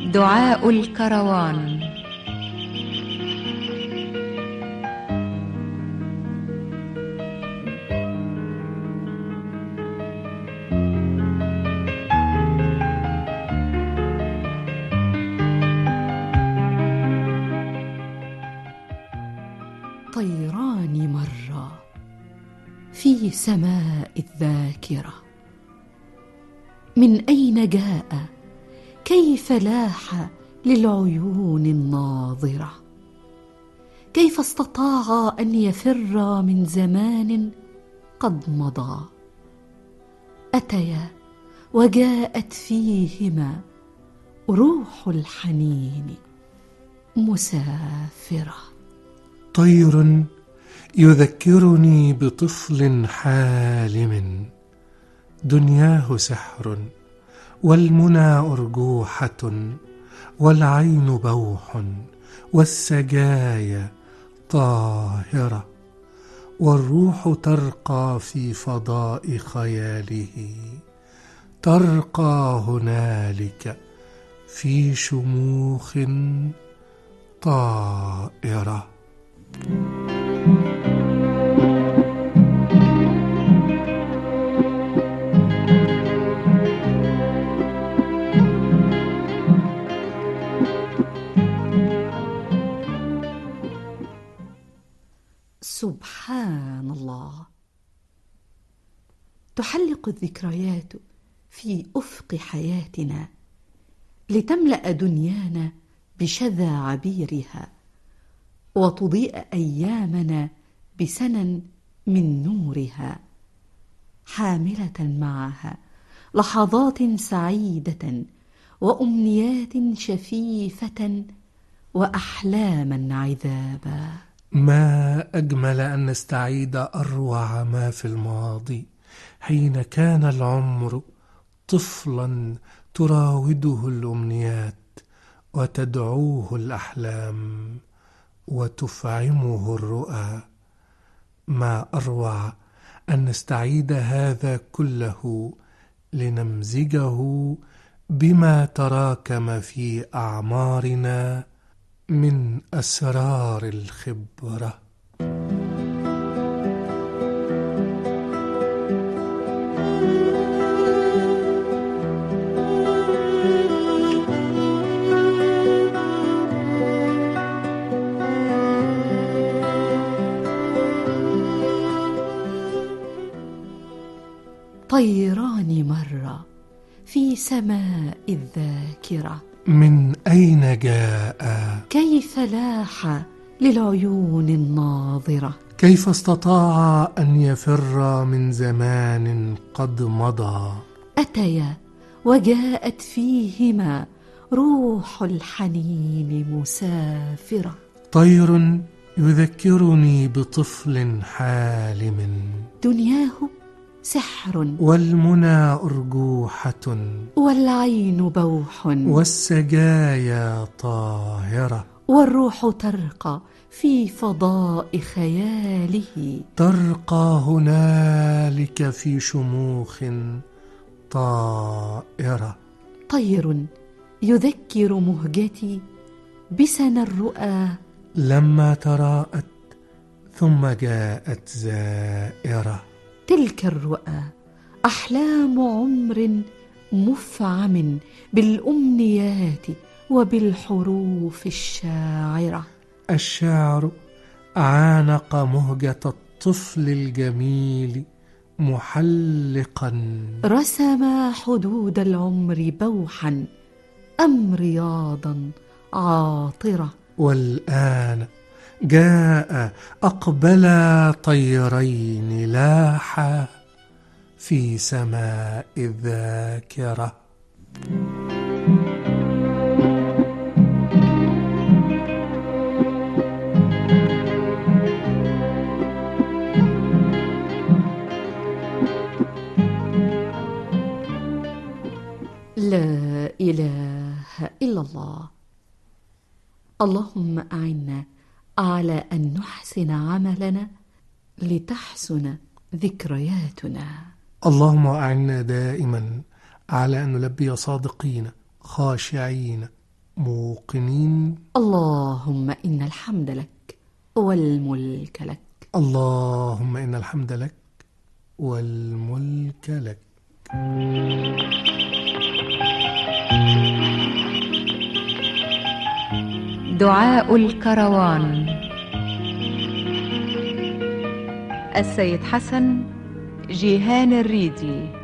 دعاء الكروان. طيران مرة في سماء الذاكرة، من أين جاء؟ كيف لاح للعيون الناظرة؟ كيف استطاع أن يفر من زمان قد مضى؟ أتيا وجاءت فيهما روح الحنين مسافرة. طير يذكرني بطفل حالم، دنياه سحر والمنى أرجوحة، والعين بوح والسجايا طاهرة، والروح ترقى في فضاء خياله، ترقى هنالك في شموخ طائرة. سبحان الله، تحلق الذكريات في أفق حياتنا لتملأ دنيانا بشذا عبيرها، وتضيء أيامنا بسنن من نورها، حاملة معها لحظات سعيدة وأمنيات شفيفة وأحلاما عذابا. ما أجمل أن نستعيد أروع ما في الماضي، حين كان العمر طفلا تراوده الأمنيات وتدعوه الأحلام وتفعمه الرؤى. ما أروع أن نستعيد هذا كله لنمزجه بما تراكم في أعمارنا من أسرار الخبرة. طيران مرة في سماء الذاكرة، من أين جاء؟ كيف لاح للعيون الناظرة؟ كيف استطاع أن يفر من زمان قد مضى؟ أتيا وجاءت فيهما روح الحنين مسافرة. طير يذكرني بطفل حالم، دنياه سحر والمنى أرجوحة، والعين بوح والسجايا طاهرة، والروح ترقى في فضاء خياله، ترقى هنالك في شموخ طائرة. طير يذكر مهجتي بسنا الرؤى، لما تراءت ثم جاءت زائرة. تلك الرؤى أحلام عمر مفعم بالأمنيات وبالحروف الشاعرة. الشاعر عانق مهجة الطفل الجميل محلقا، رسم حدود العمر بوحا أم رياضا عاطرة. والآن جاء أقبلا طيرين لاحا في سماء الذاكرة. لا إله إلا الله. اللهم أعنا على أن نحسن عملنا لتحسن ذكرياتنا. اللهم أعنا دائما على أن نلبي صادقين خاشعين موقنين. اللهم إن الحمد لك والملك لك. اللهم إن الحمد لك والملك لك. دعاء الكروان. السيد حسن جيهان الريدي.